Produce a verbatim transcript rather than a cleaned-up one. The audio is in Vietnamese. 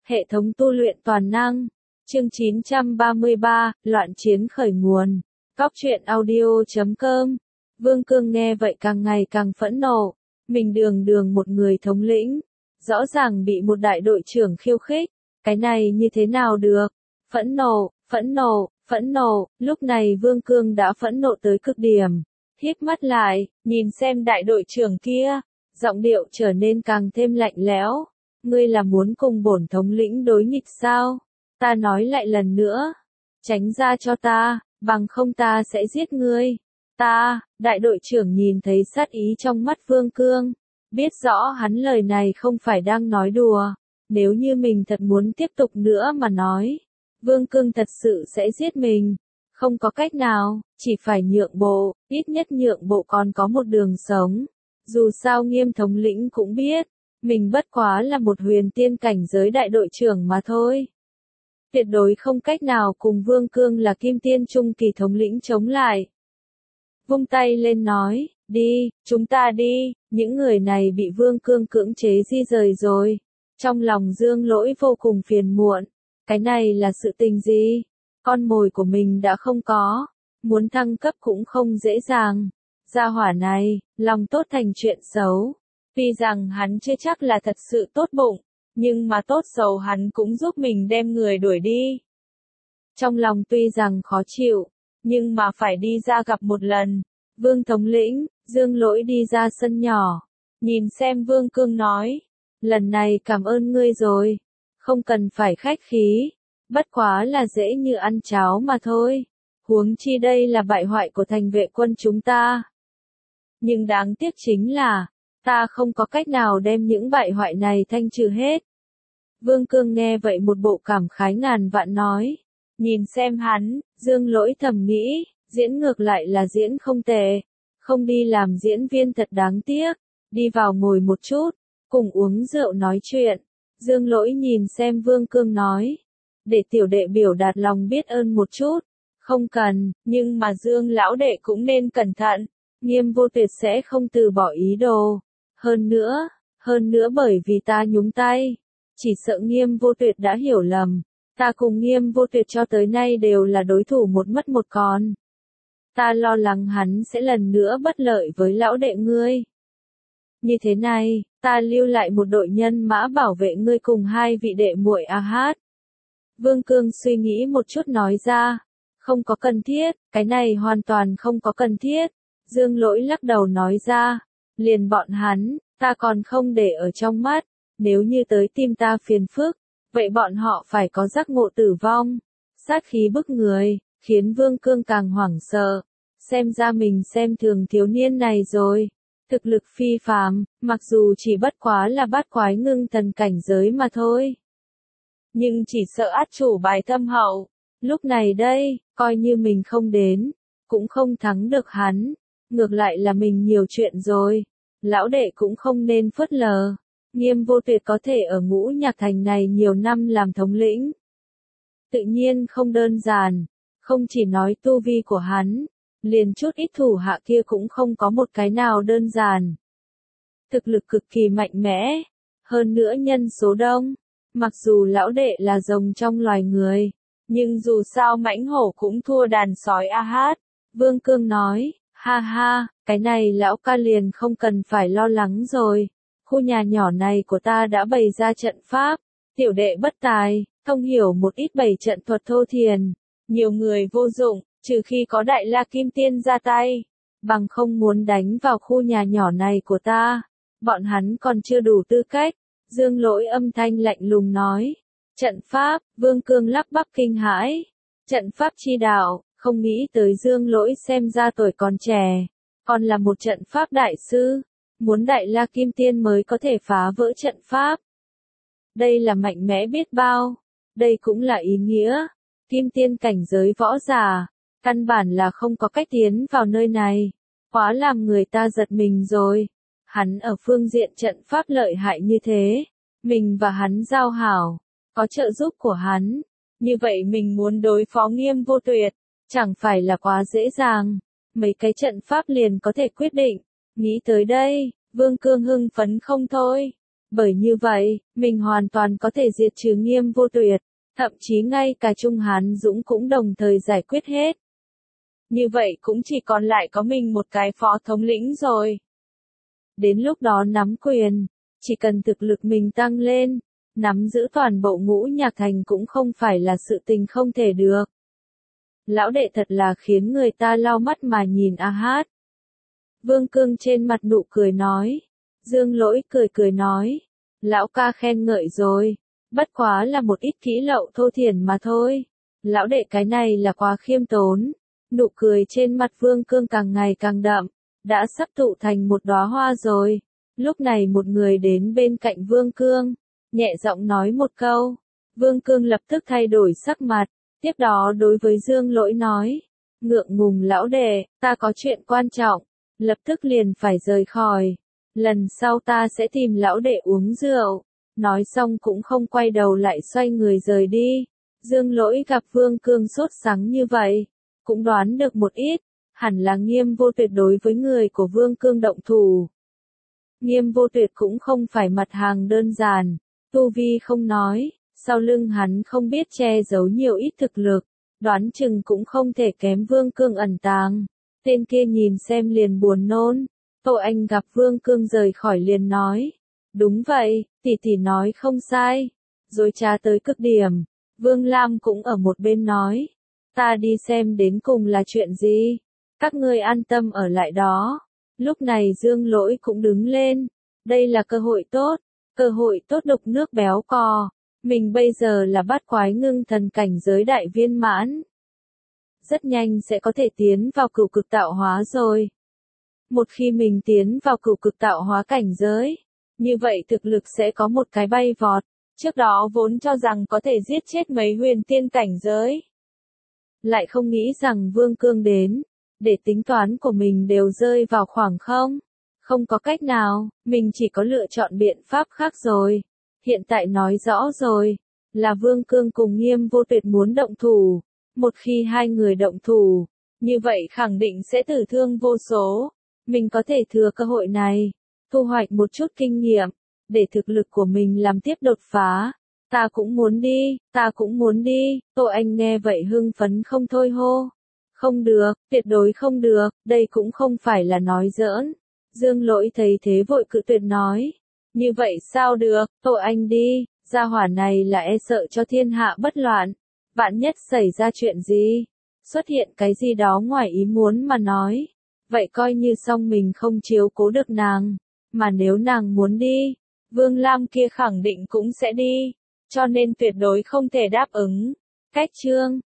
Hệ thống tu luyện toàn năng. Chương chín trăm ba mươi ba, loạn chiến khởi nguồn. Cóc truyện audio chấm com. Vương Cương nghe vậy càng ngày càng phẫn nộ. Mình đường đường một người thống lĩnh. Rõ ràng bị một đại đội trưởng khiêu khích. Cái này như thế nào được? Phẫn nộ, phẫn nộ, phẫn nộ. Lúc này Vương Cương đã phẫn nộ tới cực điểm. Híp mắt lại, nhìn xem đại đội trưởng kia. Giọng điệu trở nên càng thêm lạnh lẽo. Ngươi là muốn cùng bổn thống lĩnh đối nghịch sao? Ta nói lại lần nữa. Tránh ra cho ta, bằng không ta sẽ giết ngươi. Ta, đại đội trưởng nhìn thấy sát ý trong mắt Vương Cương. Biết rõ hắn lời này không phải đang nói đùa. Nếu như mình thật muốn tiếp tục nữa mà nói. Vương Cương thật sự sẽ giết mình. Không có cách nào, chỉ phải nhượng bộ, ít nhất nhượng bộ còn có một đường sống. Dù sao Nghiêm thống lĩnh cũng biết. Mình bất quá là một huyền tiên cảnh giới đại đội trưởng mà thôi. Tuyệt đối không cách nào cùng Vương Cương là kim tiên trung kỳ thống lĩnh chống lại. Vung tay lên nói, đi, chúng ta đi, những người này bị Vương Cương cưỡng chế di rời rồi. Trong lòng Dương Lỗi vô cùng phiền muộn. Cái này là sự tình gì? Con mồi của mình đã không có. Muốn thăng cấp cũng không dễ dàng. Gia hỏa này, lòng tốt thành chuyện xấu. Tuy rằng hắn chưa chắc là thật sự tốt bụng, nhưng mà tốt xấu hắn cũng giúp mình đem người đuổi đi. Trong lòng tuy rằng khó chịu, nhưng mà phải đi ra gặp một lần. Vương thống lĩnh, Dương Lỗi đi ra sân nhỏ, nhìn xem Vương Cương nói, lần này cảm ơn ngươi rồi, không cần phải khách khí, bất quá là dễ như ăn cháo mà thôi, huống chi đây là bại hoại của thành vệ quân chúng ta. Nhưng đáng tiếc chính là, ta không có cách nào đem những bại hoại này thanh trừ hết. Vương Cương nghe vậy một bộ cảm khái ngàn vạn nói. Nhìn xem hắn, Dương Lỗi thầm nghĩ, diễn ngược lại là diễn không tệ. Không đi làm diễn viên thật đáng tiếc. Đi vào ngồi một chút, cùng uống rượu nói chuyện. Dương Lỗi nhìn xem Vương Cương nói. Để tiểu đệ biểu đạt lòng biết ơn một chút. Không cần, nhưng mà Dương lão đệ cũng nên cẩn thận. Nghiêm vô tuyệt sẽ không từ bỏ ý đồ. Hơn nữa, hơn nữa bởi vì ta nhúng tay, chỉ sợ Nghiêm vô tuyệt đã hiểu lầm, ta cùng Nghiêm vô tuyệt cho tới nay đều là đối thủ một mất một còn. Ta lo lắng hắn sẽ lần nữa bất lợi với lão đệ ngươi. Như thế này, ta lưu lại một đội nhân mã bảo vệ ngươi cùng hai vị đệ muội A Hát. Vương Cương suy nghĩ một chút nói ra, không có cần thiết, cái này hoàn toàn không có cần thiết. Dương Lỗi lắc đầu nói ra. Liền bọn hắn, ta còn không để ở trong mắt, nếu như tới tim ta phiền phức, vậy bọn họ phải có giác ngộ tử vong. Sát khí bức người, khiến Vương Cương càng hoảng sợ, xem ra mình xem thường thiếu niên này rồi. Thực lực phi phàm, mặc dù chỉ bất quá là bát quái ngưng thần cảnh giới mà thôi. Nhưng chỉ sợ át chủ bài thâm hậu, lúc này đây, coi như mình không đến, cũng không thắng được hắn. Ngược lại là mình nhiều chuyện rồi. Lão đệ cũng không nên phớt lờ. Nghiêm vô tuyệt có thể ở Ngũ Nhạc Thành này nhiều năm làm thống lĩnh. Tự nhiên không đơn giản. Không chỉ nói tu vi của hắn. Liền chút ít thủ hạ kia cũng không có một cái nào đơn giản. Thực lực cực kỳ mạnh mẽ. Hơn nữa nhân số đông. Mặc dù lão đệ là rồng trong loài người. Nhưng dù sao mãnh hổ cũng thua đàn sói A Hát. Vương Cương nói. Ha ha, cái này lão ca liền không cần phải lo lắng rồi. Khu nhà nhỏ này của ta đã bày ra trận pháp. Tiểu đệ bất tài, thông hiểu một ít bày trận thuật thô thiền. Nhiều người vô dụng, trừ khi có đại la kim tiên ra tay. Bằng không muốn đánh vào khu nhà nhỏ này của ta. Bọn hắn còn chưa đủ tư cách. Dương Lỗi âm thanh lạnh lùng nói. Trận pháp, Vương Cương lắp bắp kinh hãi. Trận pháp chi đạo. Không nghĩ tới Dương Lỗi xem ra tuổi còn trẻ, còn là một trận pháp đại sư, muốn đại la kim tiên mới có thể phá vỡ trận pháp. Đây là mạnh mẽ biết bao, đây cũng là ý nghĩa, kim tiên cảnh giới võ giả, căn bản là không có cách tiến vào nơi này, quá làm người ta giật mình rồi. Hắn ở phương diện trận pháp lợi hại như thế, mình và hắn giao hảo, có trợ giúp của hắn, như vậy mình muốn đối phó Nghiêm vô tuyệt. Chẳng phải là quá dễ dàng, mấy cái trận pháp liền có thể quyết định. Nghĩ tới đây, Vương Cương hưng phấn không thôi. Bởi như vậy, mình hoàn toàn có thể diệt trừ Nghiêm Vô Tuyệt, thậm chí ngay cả Trung Hán Dũng cũng đồng thời giải quyết hết. Như vậy cũng chỉ còn lại có mình một cái phó thống lĩnh rồi. Đến lúc đó nắm quyền, chỉ cần thực lực mình tăng lên, nắm giữ toàn bộ Ngũ Nhạc Thành cũng không phải là sự tình không thể được. Lão đệ thật là khiến người ta lau mắt mà nhìn a hát. Vương Cương trên mặt nụ cười nói. Dương Lỗi cười cười nói. Lão ca khen ngợi rồi. Bất quá là một ít kỹ lậu thô thiển mà thôi. Lão đệ cái này là quá khiêm tốn. Nụ cười trên mặt Vương Cương càng ngày càng đậm. Đã sắp tụ thành một đóa hoa rồi. Lúc này một người đến bên cạnh Vương Cương. Nhẹ giọng nói một câu. Vương Cương lập tức thay đổi sắc mặt. Tiếp đó đối với Dương Lỗi nói. Ngượng ngùng lão đệ, ta có chuyện quan trọng. Lập tức liền phải rời khỏi. Lần sau ta sẽ tìm lão đệ uống rượu. Nói xong cũng không quay đầu lại xoay người rời đi. Dương Lỗi gặp Vương Cương sốt sắng như vậy. Cũng đoán được một ít. Hẳn là Nghiêm Vô Tuyệt đối với người của Vương Cương động thủ. Nghiêm Vô Tuyệt cũng không phải mặt hàng đơn giản. Tu vi không nói. Sau lưng hắn không biết che giấu nhiều ít thực lực. Đoán chừng cũng không thể kém Vương Cương ẩn tàng. Tên kia nhìn xem liền buồn nôn. Tô Anh gặp Vương Cương rời khỏi liền nói. Đúng vậy, tỷ tỷ nói không sai. Rồi trà tới cực điểm. Vương Lam cũng ở một bên nói. Ta đi xem đến cùng là chuyện gì. Các ngươi an tâm ở lại đó. Lúc này Dương Lỗi cũng đứng lên. Đây là cơ hội tốt. Cơ hội tốt đục nước béo cò. Mình bây giờ là bát quái ngưng thần cảnh giới đại viên mãn. Rất nhanh sẽ có thể tiến vào cửu cực tạo hóa rồi. Một khi mình tiến vào cửu cực tạo hóa cảnh giới, như vậy thực lực sẽ có một cái bay vọt. Trước đó vốn cho rằng có thể giết chết mấy huyền tiên cảnh giới. Lại không nghĩ rằng Vương Cương đến, để tính toán của mình đều rơi vào khoảng không. Không có cách nào, mình chỉ có lựa chọn biện pháp khác rồi. Hiện tại nói rõ rồi, là Vương Cương cùng Nghiêm Vô Tuyệt muốn động thủ. Một khi hai người động thủ, như vậy khẳng định sẽ tử thương vô số. Mình có thể thừa cơ hội này, thu hoạch một chút kinh nghiệm, để thực lực của mình làm tiếp đột phá. Ta cũng muốn đi, ta cũng muốn đi. Tô Anh nghe vậy hưng phấn không thôi hô. Không được, tuyệt đối không được, đây cũng không phải là nói giỡn. Dương Lỗi thấy thế vội cự tuyệt nói. Như vậy sao được, Tô Anh đi, gia hỏa này là e sợ cho thiên hạ bất loạn. Vạn nhất xảy ra chuyện gì, xuất hiện cái gì đó ngoài ý muốn mà nói. Vậy coi như xong mình không chiếu cố được nàng. Mà nếu nàng muốn đi, Vương Lam kia khẳng định cũng sẽ đi. Cho nên tuyệt đối không thể đáp ứng. Cách chương